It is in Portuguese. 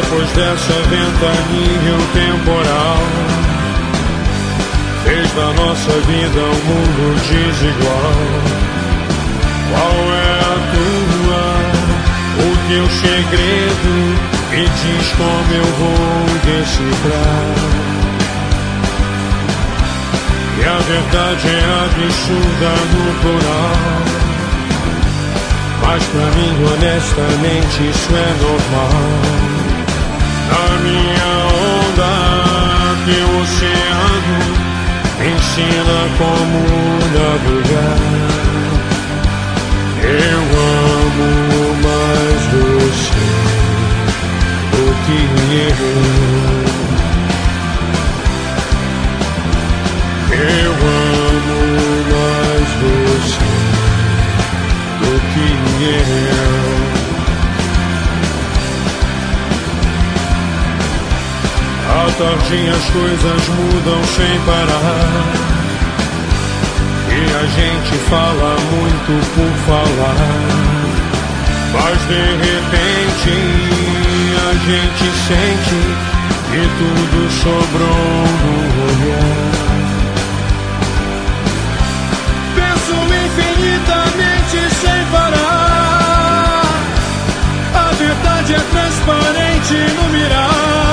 Depois dessa ventania o temporal fez da nossa vida um mundo desigual. Qual é a tua, o teu segredo? Me diz como eu vou decifrar. E a verdade é absurda no plural, mas pra mim honestamente isso é normal. Na minha onda, teu oceano me ensina como navegar. Eu amo mais você do que eu. Eu amo mais você do que eu. À tardinha as coisas mudam sem parar, e a gente fala muito por falar, mas de repente a gente sente que tudo sobrou no olhar. Penso infinitamente sem parar, a verdade é transparente no mirar.